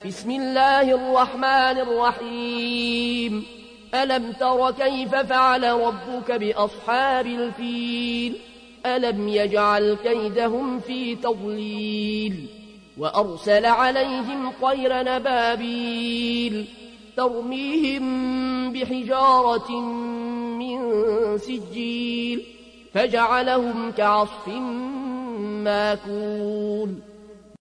بسم الله الرحمن الرحيم ألم تر كيف فعل ربك بأصحاب الفيل ألم يجعل كيدهم في تضليل وأرسل عليهم طير نبابيل ترميهم بحجارة من سجيل فجعلهم كعصف ماكول